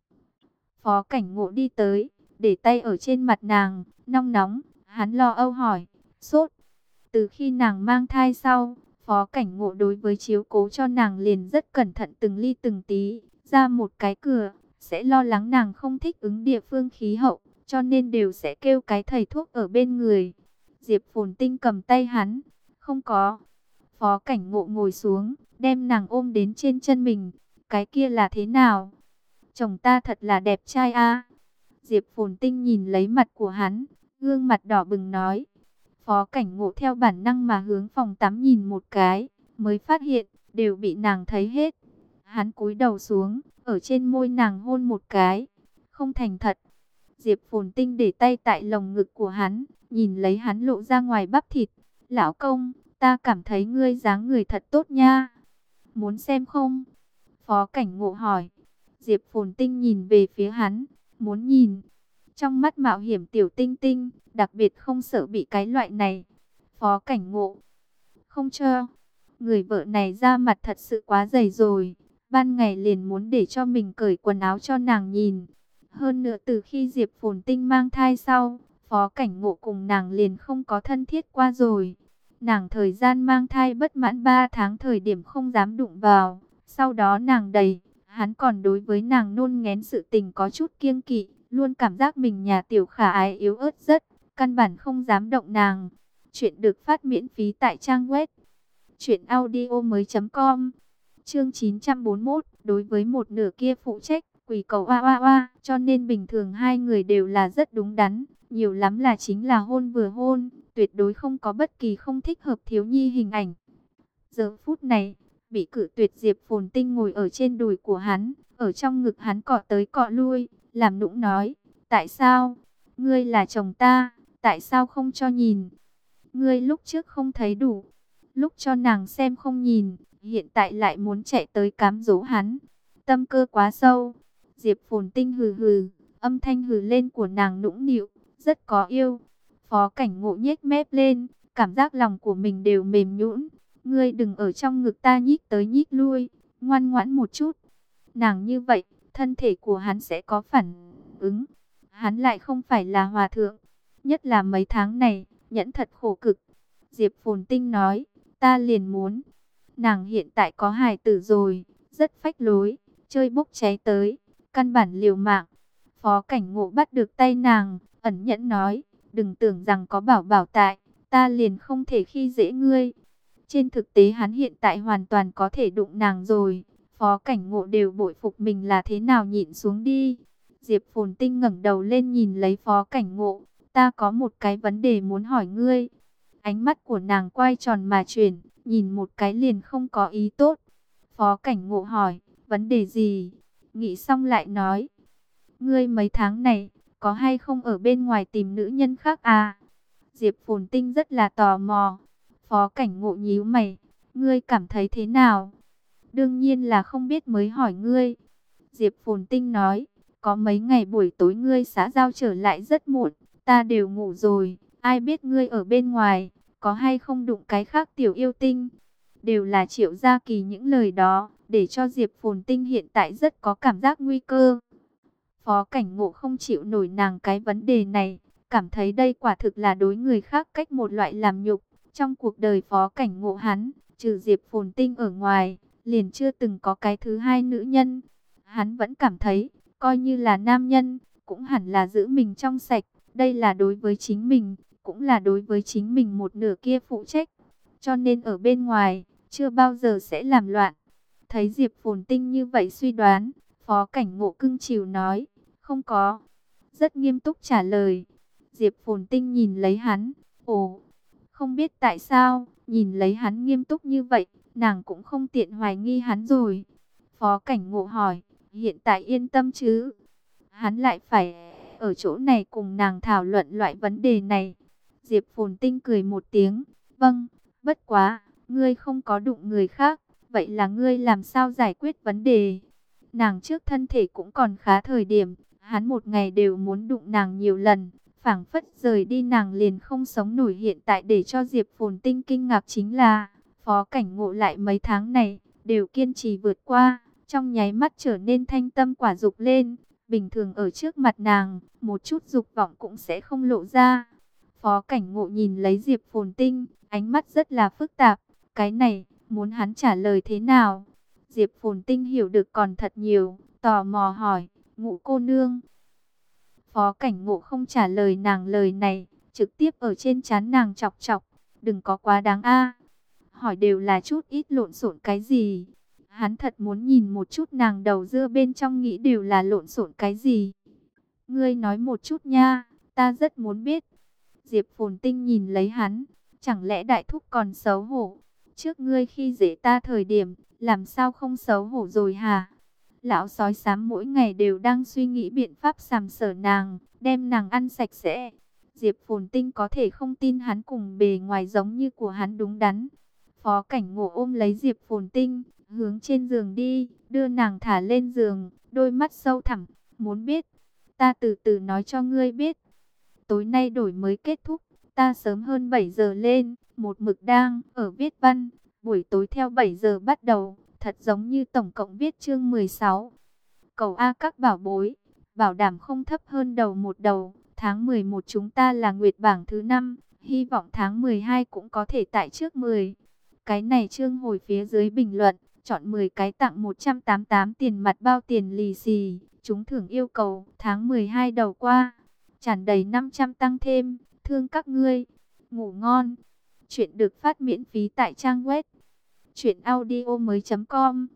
Phó Cảnh Ngộ đi tới, để tay ở trên mặt nàng, nóng nóng, hắn lo âu hỏi, sốt. Từ khi nàng mang thai sau, Phó Cảnh Ngộ đối với chiếu cố cho nàng liền rất cẩn thận từng ly từng tí, ra một cái cửa, sẽ lo lắng nàng không thích ứng địa phương khí hậu, cho nên đều sẽ kêu cái thầy thuốc ở bên người. Diệp Phồn Tinh cầm tay hắn, không có. Phó Cảnh Ngộ ngồi xuống, đem nàng ôm đến trên chân mình, cái kia là thế nào? Chồng ta thật là đẹp trai a. Diệp Phồn Tinh nhìn lấy mặt của hắn, gương mặt đỏ bừng nói. Phó Cảnh Ngộ theo bản năng mà hướng phòng tắm nhìn một cái, mới phát hiện, đều bị nàng thấy hết. Hắn cúi đầu xuống, ở trên môi nàng hôn một cái, không thành thật. Diệp Phồn Tinh để tay tại lồng ngực của hắn, nhìn lấy hắn lộ ra ngoài bắp thịt. Lão công, ta cảm thấy ngươi dáng người thật tốt nha. Muốn xem không? Phó Cảnh Ngộ hỏi. Diệp Phồn Tinh nhìn về phía hắn, muốn nhìn. Trong mắt mạo hiểm tiểu tinh tinh, đặc biệt không sợ bị cái loại này. Phó Cảnh Ngộ, không cho. Người vợ này da mặt thật sự quá dày rồi. Ban ngày liền muốn để cho mình cởi quần áo cho nàng nhìn. Hơn nữa từ khi Diệp Phồn Tinh mang thai sau, Phó Cảnh Ngộ cùng nàng liền không có thân thiết qua rồi. Nàng thời gian mang thai bất mãn 3 tháng thời điểm không dám đụng vào. Sau đó nàng đầy, hắn còn đối với nàng nôn nghén sự tình có chút kiêng kỵ. Luôn cảm giác mình nhà tiểu khả ái yếu ớt rất, căn bản không dám động nàng. Chuyện được phát miễn phí tại trang web truyệnaudiomoi.com. Chương 941, đối với một nửa kia phụ trách, quỳ cầu oa oa oa, cho nên bình thường hai người đều là rất đúng đắn, nhiều lắm là chính là hôn vừa hôn, tuyệt đối không có bất kỳ không thích hợp thiếu nhi hình ảnh. Giờ phút này, bị cự tuyệt Diệp Phồn Tinh ngồi ở trên đùi của hắn, ở trong ngực hắn cọ tới cọ lui, làm nũng nói, tại sao? Ngươi là chồng ta, tại sao không cho nhìn? Ngươi lúc trước không thấy đủ, lúc cho nàng xem không nhìn, hiện tại lại muốn chạy tới cám dỗ hắn. Tâm cơ quá sâu. Diệp Phồn Tinh hừ hừ, âm thanh hừ lên của nàng nũng nịu, rất có yêu. Phó Cảnh Ngộ nhếch mép lên, cảm giác lòng của mình đều mềm nhũn. Ngươi đừng ở trong ngực ta nhích tới nhích lui, ngoan ngoãn một chút. Nàng như vậy, thân thể của hắn sẽ có phản ứng. Hắn lại không phải là hòa thượng, nhất là mấy tháng này, nhẫn thật khổ cực. Diệp Phồn Tinh nói, ta liền muốn. Nàng hiện tại có hài tử rồi, rất phách lối, chơi bốc cháy tới, căn bản liều mạng. Phó Cảnh Ngộ bắt được tay nàng, ẩn nhẫn nói, đừng tưởng rằng có bảo bảo tại, ta liền không thể khi dễ ngươi. Trên thực tế hắn hiện tại hoàn toàn có thể đụng nàng rồi. Phó Cảnh Ngộ đều bội phục mình là thế nào nhịn xuống đi. Diệp Phồn Tinh ngẩng đầu lên nhìn lấy Phó Cảnh Ngộ, ta có một cái vấn đề muốn hỏi ngươi. Ánh mắt của nàng quay tròn mà chuyển, nhìn một cái liền không có ý tốt. Phó Cảnh Ngộ hỏi, vấn đề gì? Nghĩ xong lại nói, ngươi mấy tháng này, có hay không ở bên ngoài tìm nữ nhân khác à? Diệp Phồn Tinh rất là tò mò. Phó Cảnh Ngộ nhíu mày, ngươi cảm thấy thế nào? Đương nhiên là không biết mới hỏi ngươi. Diệp Phồn Tinh nói, có mấy ngày buổi tối ngươi xã giao trở lại rất muộn, ta đều ngủ rồi, ai biết ngươi ở bên ngoài, có hay không đụng cái khác tiểu yêu tinh. Đều là Triệu Gia Kỳ những lời đó, để cho Diệp Phồn Tinh hiện tại rất có cảm giác nguy cơ. Phó Cảnh Ngộ không chịu nổi nàng cái vấn đề này, cảm thấy đây quả thực là đối người khác cách một loại làm nhục. Trong cuộc đời Phó Cảnh Ngộ hắn, trừ Diệp Phồn Tinh ở ngoài, liền chưa từng có cái thứ hai nữ nhân. Hắn vẫn cảm thấy, coi như là nam nhân, cũng hẳn là giữ mình trong sạch. Đây là đối với chính mình, cũng là đối với chính mình một nửa kia phụ trách. Cho nên ở bên ngoài, chưa bao giờ sẽ làm loạn. Thấy Diệp Phồn Tinh như vậy suy đoán, Phó Cảnh Ngộ cưng chiều nói, không có. Rất nghiêm túc trả lời. Diệp Phồn Tinh nhìn lấy hắn, ồ, không biết tại sao, nhìn lấy hắn nghiêm túc như vậy, nàng cũng không tiện hoài nghi hắn rồi. Phó Cảnh Ngộ hỏi, hiện tại yên tâm chứ? Hắn lại phải ở chỗ này cùng nàng thảo luận loại vấn đề này. Diệp Phồn Tinh cười một tiếng, vâng, bất quá, ngươi không có đụng người khác, vậy là ngươi làm sao giải quyết vấn đề? Nàng trước thân thể cũng còn khá thời điểm, hắn một ngày đều muốn đụng nàng nhiều lần, phảng phất rời đi nàng liền không sống nổi. Hiện tại để cho Diệp Phồn Tinh kinh ngạc chính là, Phó Cảnh Ngộ lại mấy tháng này, đều kiên trì vượt qua, trong nháy mắt trở nên thanh tâm quả dục lên. Bình thường ở trước mặt nàng, một chút dục vọng cũng sẽ không lộ ra. Phó Cảnh Ngộ nhìn lấy Diệp Phồn Tinh, ánh mắt rất là phức tạp. Cái này, muốn hắn trả lời thế nào? Diệp Phồn Tinh hiểu được còn thật nhiều, tò mò hỏi, Ngụ cô nương. Phó Cảnh Ngộ không trả lời nàng lời này, trực tiếp ở trên trán nàng chọc chọc, đừng có quá đáng a. Hỏi đều là chút ít lộn xộn cái gì? Hắn thật muốn nhìn một chút nàng đầu dưa bên trong nghĩ đều là lộn xộn cái gì. Ngươi nói một chút nha, ta rất muốn biết. Diệp Phồn Tinh nhìn lấy hắn, chẳng lẽ đại thúc còn xấu hổ? Trước ngươi khi dễ ta thời điểm, làm sao không xấu hổ rồi hả? Lão sói xám mỗi ngày đều đang suy nghĩ biện pháp sàm sỡ nàng, đem nàng ăn sạch sẽ. Diệp Phồn Tinh có thể không tin hắn cùng bề ngoài giống như của hắn đúng đắn. Phó Cảnh Ngộ ôm lấy Diệp Phồn Tinh, hướng trên giường đi, đưa nàng thả lên giường, đôi mắt sâu thẳm, muốn biết. Ta từ từ nói cho ngươi biết. Tối nay đổi mới kết thúc, ta sớm hơn 7 giờ lên, một mực đang ở viết văn, buổi tối theo 7 giờ bắt đầu, thật giống như tổng cộng viết chương 16. Cầu A các bảo bối, bảo đảm không thấp hơn đầu một đầu, tháng 11 chúng ta là nguyệt bảng thứ 5, hy vọng tháng 12 cũng có thể tại trước 10. Cái này chương hồi phía dưới bình luận, chọn 10 cái tặng 188 tiền mặt bao tiền lì xì, chúng thưởng yêu cầu tháng 12 đầu qua, tràn đầy 500 tăng thêm, thương các ngươi, ngủ ngon. Chuyện được phát miễn phí tại trang web truyệnaudiomoi.com.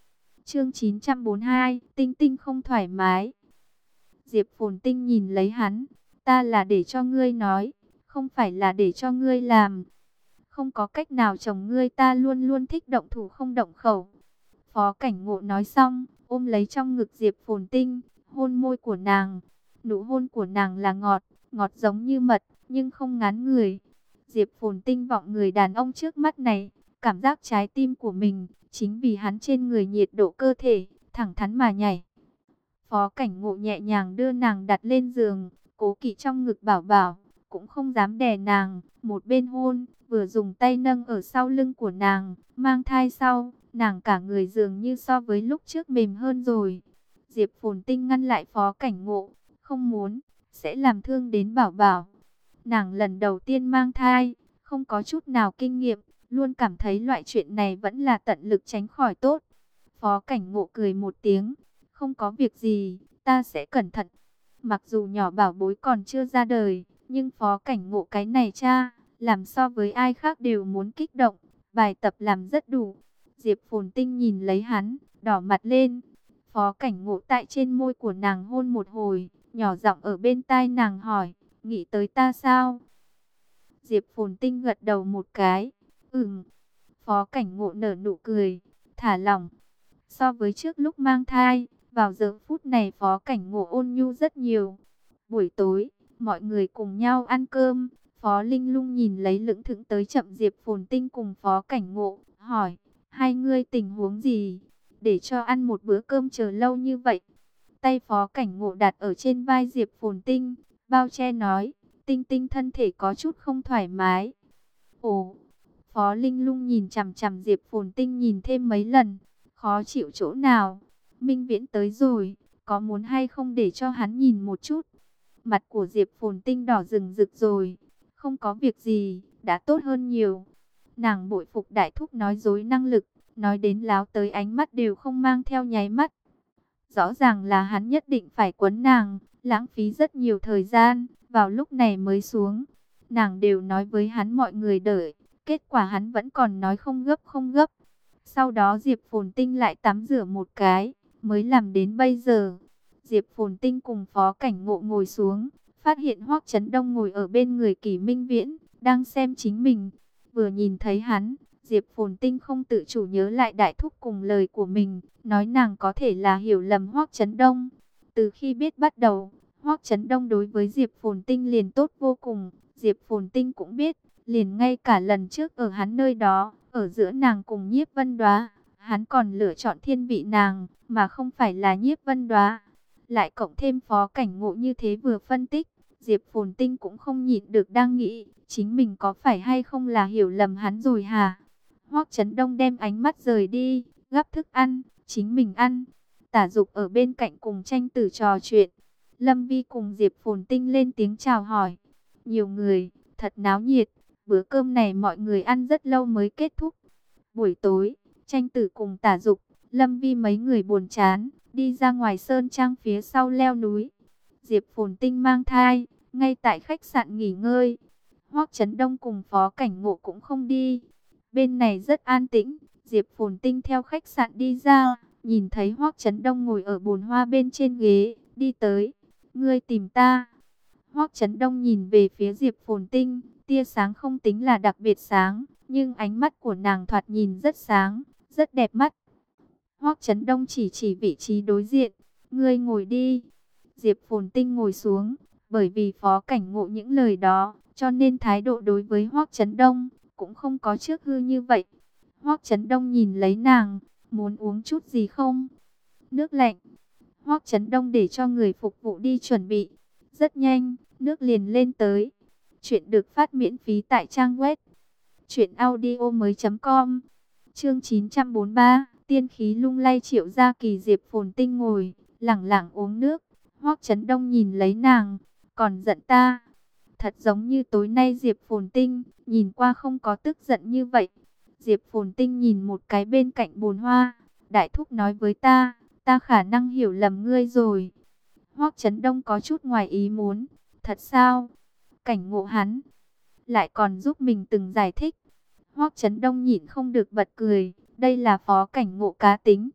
Chương 942, Tinh Tinh không thoải mái. Diệp Phồn Tinh nhìn lấy hắn, ta là để cho ngươi nói, không phải là để cho ngươi làm. Không có cách nào chồng ngươi, ta luôn luôn thích động thủ không động khẩu. Phó Cảnh Ngộ nói xong, ôm lấy trong ngực Diệp Phồn Tinh, hôn môi của nàng. Nụ hôn của nàng là ngọt, ngọt giống như mật, nhưng không ngán người. Diệp Phồn Tinh vọng người đàn ông trước mắt này, cảm giác trái tim của mình, chính vì hắn trên người nhiệt độ cơ thể, thẳng thắn mà nhảy. Phó Cảnh Ngộ nhẹ nhàng đưa nàng đặt lên giường, cố kỵ trong ngực bảo bảo, cũng không dám đè nàng, một bên hôn, vừa dùng tay nâng ở sau lưng của nàng, mang thai sau, nàng cả người dường như so với lúc trước mềm hơn rồi. Diệp Phồn Tinh ngăn lại Phó Cảnh Ngộ, không muốn, sẽ làm thương đến bảo bảo. Nàng lần đầu tiên mang thai, không có chút nào kinh nghiệm, luôn cảm thấy loại chuyện này vẫn là tận lực tránh khỏi tốt. Phó Cảnh Ngộ cười một tiếng, không có việc gì, ta sẽ cẩn thận. Mặc dù nhỏ bảo bối còn chưa ra đời, nhưng Phó Cảnh Ngộ cái này cha, làm so với ai khác đều muốn kích động, bài tập làm rất đủ. Diệp Phồn Tinh nhìn lấy hắn, đỏ mặt lên. Phó Cảnh Ngộ tại trên môi của nàng hôn một hồi, nhỏ giọng ở bên tai nàng hỏi, nghĩ tới ta sao? Diệp Phồn Tinh gật đầu một cái, Phó Cảnh Ngộ nở nụ cười, thả lỏng. So với trước lúc mang thai, vào giờ phút này Phó Cảnh Ngộ ôn nhu rất nhiều. Buổi tối, mọi người cùng nhau ăn cơm. Phó Linh Lung nhìn lấy lững thững tới chậm Diệp Phồn Tinh cùng Phó Cảnh Ngộ, hỏi, hai ngươi tình huống gì? Để cho ăn một bữa cơm chờ lâu như vậy. Tay Phó Cảnh Ngộ đặt ở trên vai Diệp Phồn Tinh, bao che nói, Tinh Tinh thân thể có chút không thoải mái. Ồ, Phó Linh Lung nhìn chằm chằm Diệp Phồn Tinh nhìn thêm mấy lần, khó chịu chỗ nào? Minh Viễn tới rồi, có muốn hay không để cho hắn nhìn một chút? Mặt của Diệp Phồn Tinh đỏ rừng rực rồi, không có việc gì, đã tốt hơn nhiều. Nàng bội phục đại thúc nói dối năng lực, nói đến láo tới ánh mắt đều không mang theo nháy mắt. Rõ ràng là hắn nhất định phải quấn nàng, lãng phí rất nhiều thời gian, vào lúc này mới xuống. Nàng đều nói với hắn mọi người đợi, kết quả hắn vẫn còn nói không gấp không gấp. Sau đó Diệp Phồn Tinh lại tắm rửa một cái, mới làm đến bây giờ. Diệp Phồn Tinh cùng Phó Cảnh Ngộ ngồi xuống, phát hiện Hoắc Chấn Đông ngồi ở bên người Kỷ Minh Viễn, đang xem chính mình. Vừa nhìn thấy hắn, Diệp Phồn Tinh không tự chủ nhớ lại đại thúc cùng lời của mình, nói nàng có thể là hiểu lầm Hoắc Chấn Đông. Từ khi biết bắt đầu, Hoắc Chấn Đông đối với Diệp Phồn Tinh liền tốt vô cùng, Diệp Phồn Tinh cũng biết, liền ngay cả lần trước ở hắn nơi đó, ở giữa nàng cùng Nhiếp Vân Đoá, hắn còn lựa chọn thiên vị nàng, mà không phải là Nhiếp Vân Đoá. Lại cộng thêm Phó Cảnh Ngộ như thế vừa phân tích, Diệp Phồn Tinh cũng không nhịn được đang nghĩ, chính mình có phải hay không là hiểu lầm hắn rồi hả? Hoắc Chấn Đông đem ánh mắt rời đi, gắp thức ăn, chính mình ăn. Tả Dục ở bên cạnh cùng Tranh Tử trò chuyện. Lâm Vi cùng Diệp Phồn Tinh lên tiếng chào hỏi. Nhiều người, thật náo nhiệt. Bữa cơm này mọi người ăn rất lâu mới kết thúc. Buổi tối, Tranh Tử cùng Tả Dục, Lâm Vi mấy người buồn chán, đi ra ngoài sơn trang phía sau leo núi. Diệp Phồn Tinh mang thai, ngay tại khách sạn nghỉ ngơi. Hoắc Chấn Đông cùng Phó Cảnh Ngộ cũng không đi. Bên này rất an tĩnh, Diệp Phồn Tinh theo khách sạn đi ra, nhìn thấy Hoắc Chấn Đông ngồi ở bồn hoa bên trên ghế, đi tới. Ngươi tìm ta. Hoắc Chấn Đông nhìn về phía Diệp Phồn Tinh, tia sáng không tính là đặc biệt sáng, nhưng ánh mắt của nàng thoạt nhìn rất sáng, rất đẹp mắt. Hoắc Chấn Đông chỉ chỉ vị trí đối diện, ngươi ngồi đi. Diệp Phồn Tinh ngồi xuống, bởi vì Phó Cảnh Ngộ những lời đó, cho nên thái độ đối với Hoắc Chấn Đông cũng không có trước hư như vậy. Hoắc Chấn Đông nhìn lấy nàng, muốn uống chút gì không? Nước lạnh. Hoắc Chấn Đông để cho người phục vụ đi chuẩn bị. Rất nhanh, nước liền lên tới. Chuyện được phát miễn phí tại trang web truyệnaudiomoi.com. Chương 943, tiên khí lung lay Triệu Gia Kỳ. Diệp Phồn Tinh ngồi, lẳng lặng uống nước. Hoắc Chấn Đông nhìn lấy nàng, còn giận ta? Thật giống như tối nay Diệp Phồn Tinh, nhìn qua không có tức giận như vậy. Diệp Phồn Tinh nhìn một cái bên cạnh bồn hoa, đại thúc nói với ta khả năng hiểu lầm ngươi rồi. Hoắc Chấn Đông có chút ngoài ý muốn, thật sao? Cảnh Ngộ hắn lại còn giúp mình từng giải thích. Hoắc Chấn Đông nhịn không được bật cười, đây là Phó Cảnh Ngộ cá tính.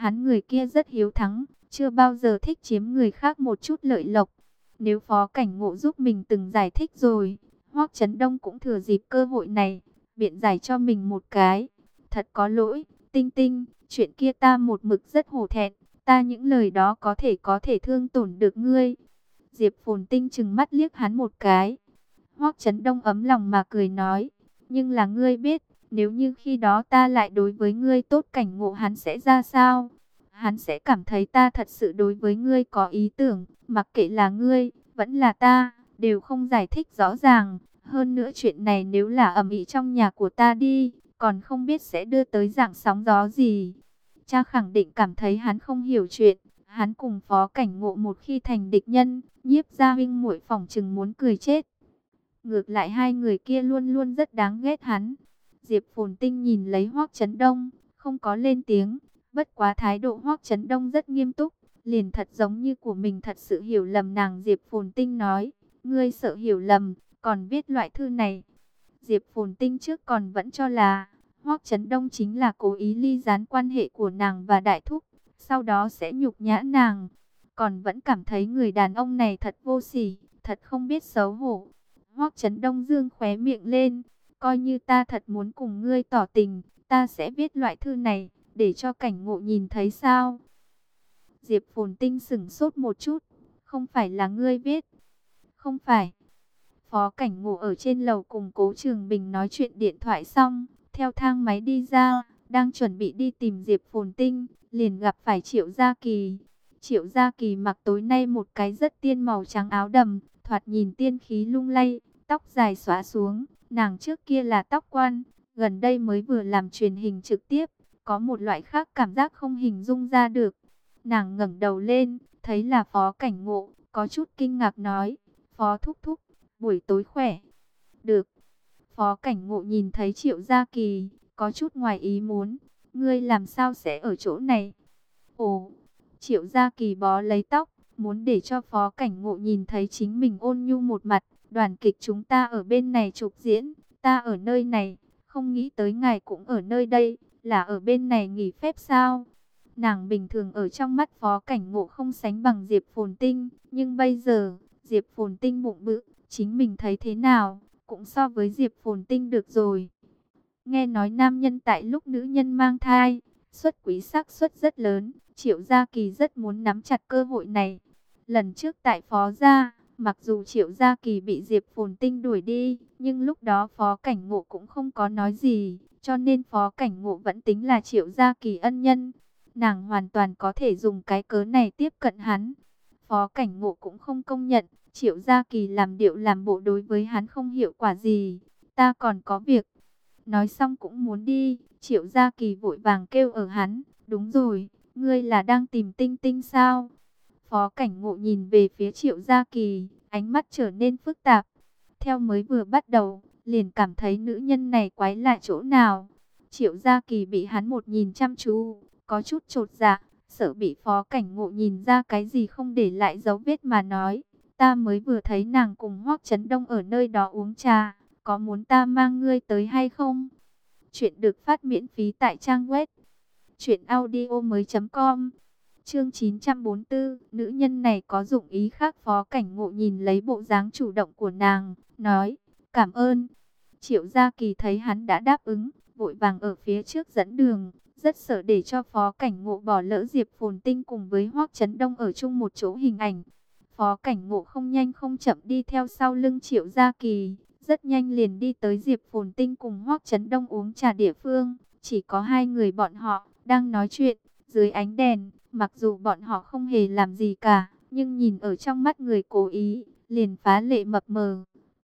Hắn người kia rất hiếu thắng, chưa bao giờ thích chiếm người khác một chút lợi lộc. Nếu Phó Cảnh Ngộ giúp mình từng giải thích rồi, Hoắc Chấn Đông cũng thừa dịp cơ hội này, biện giải cho mình một cái. Thật có lỗi, Tinh Tinh, chuyện kia ta một mực rất hổ thẹn, ta những lời đó có thể thương tổn được ngươi. Diệp Phồn Tinh trừng mắt liếc hắn một cái. Hoắc Chấn Đông ấm lòng mà cười nói, nhưng là ngươi biết, nếu như khi đó ta lại đối với ngươi tốt, Cảnh Ngộ hắn sẽ ra sao? Hắn sẽ cảm thấy ta thật sự đối với ngươi có ý tưởng, mặc kệ là ngươi, vẫn là ta, đều không giải thích rõ ràng. Hơn nữa chuyện này nếu là ầm ĩ trong nhà của ta đi, còn không biết sẽ đưa tới dạng sóng gió gì. Cha khẳng định cảm thấy hắn không hiểu chuyện. Hắn cùng Phó Cảnh Ngộ một khi thành địch nhân, Nhiếp gia huynh muội phỏng chừng muốn cười chết. Ngược lại hai người kia luôn luôn rất đáng ghét hắn. Diệp Phồn Tinh nhìn lấy Hoắc Chấn Đông, không có lên tiếng. Bất quá thái độ Hoắc Chấn Đông rất nghiêm túc, liền thật giống như của mình thật sự hiểu lầm nàng. Diệp Phồn Tinh nói, ngươi sợ hiểu lầm, còn viết loại thư này. Diệp Phồn Tinh trước còn vẫn cho là Hoắc Chấn Đông chính là cố ý ly gián quan hệ của nàng và Đại Thúc, sau đó sẽ nhục nhã nàng. Còn vẫn cảm thấy người đàn ông này thật vô sỉ, thật không biết xấu hổ. Hoắc Chấn Đông dương khóe miệng lên, coi như ta thật muốn cùng ngươi tỏ tình, ta sẽ viết loại thư này, để cho Cảnh Ngộ nhìn thấy sao? Diệp Phồn Tinh sững sốt một chút, không phải là ngươi viết? Không phải. Phó Cảnh Ngộ ở trên lầu cùng Cố Trường Bình nói chuyện điện thoại xong, theo thang máy đi ra, đang chuẩn bị đi tìm Diệp Phồn Tinh, liền gặp phải Triệu Gia Kỳ. Triệu Gia Kỳ mặc tối nay một cái rất tiên màu trắng áo đầm, thoạt nhìn tiên khí lung lay, tóc dài xõa xuống, nàng trước kia là tóc quan, gần đây mới vừa làm truyền hình trực tiếp, có một loại khác cảm giác không hình dung ra được. Nàng ngẩng đầu lên, thấy là Phó Cảnh Ngộ, có chút kinh ngạc nói, Phó Thúc Thúc, buổi tối khỏe. Được. Phó Cảnh Ngộ nhìn thấy Triệu Gia Kỳ, có chút ngoài ý muốn, ngươi làm sao sẽ ở chỗ này? Ồ, Triệu Gia Kỳ bó lấy tóc, muốn để cho Phó Cảnh Ngộ nhìn thấy chính mình ôn nhu một mặt. Đoàn kịch chúng ta ở bên này chụp diễn, ta ở nơi này, không nghĩ tới ngài cũng ở nơi đây, là ở bên này nghỉ phép sao? Nàng bình thường ở trong mắt Phó Cảnh Ngộ không sánh bằng Diệp Phồn Tinh, nhưng bây giờ, Diệp Phồn Tinh bụng bự, chính mình thấy thế nào, cũng so với Diệp Phồn Tinh được rồi. Nghe nói nam nhân tại lúc nữ nhân mang thai, xuất quý xác suất rất lớn, Triệu Gia Kỳ rất muốn nắm chặt cơ hội này. Lần trước tại Phó Gia, mặc dù Triệu Gia Kỳ bị Diệp Phồn Tinh đuổi đi, nhưng lúc đó Phó Cảnh Ngộ cũng không có nói gì, cho nên Phó Cảnh Ngộ vẫn tính là Triệu Gia Kỳ ân nhân. Nàng hoàn toàn có thể dùng cái cớ này tiếp cận hắn. Phó Cảnh Ngộ cũng không công nhận, Triệu Gia Kỳ làm điệu làm bộ đối với hắn không hiệu quả gì. Ta còn có việc. Nói xong cũng muốn đi, Triệu Gia Kỳ vội vàng kêu ở hắn, đúng rồi, ngươi là đang tìm Tinh Tinh sao? Phó Cảnh Ngộ nhìn về phía Triệu Gia Kỳ, ánh mắt trở nên phức tạp. Theo mới vừa bắt đầu, liền cảm thấy nữ nhân này quái lạ chỗ nào. Triệu Gia Kỳ bị hắn một nhìn chăm chú, có chút chột dạ, sợ bị Phó Cảnh Ngộ nhìn ra cái gì không để lại dấu vết mà nói. Ta mới vừa thấy nàng cùng Hoắc Chấn Đông ở nơi đó uống trà, có muốn ta mang ngươi tới hay không? Chuyện được phát miễn phí tại trang web truyệnaudiomoi.com. Chương 944, nữ nhân này có dụng ý khác. Phó Cảnh Ngộ nhìn lấy bộ dáng chủ động của nàng, nói, cảm ơn. Triệu Gia Kỳ thấy hắn đã đáp ứng, vội vàng ở phía trước dẫn đường, rất sợ để cho Phó Cảnh Ngộ bỏ lỡ Diệp Phồn Tinh cùng với Hoắc Chấn Đông ở chung một chỗ hình ảnh. Phó Cảnh Ngộ không nhanh không chậm đi theo sau lưng Triệu Gia Kỳ, rất nhanh liền đi tới Diệp Phồn Tinh cùng Hoắc Chấn Đông uống trà địa phương, chỉ có hai người bọn họ đang nói chuyện dưới ánh đèn. Mặc dù bọn họ không hề làm gì cả, nhưng nhìn ở trong mắt người cố ý, liền phá lệ mập mờ.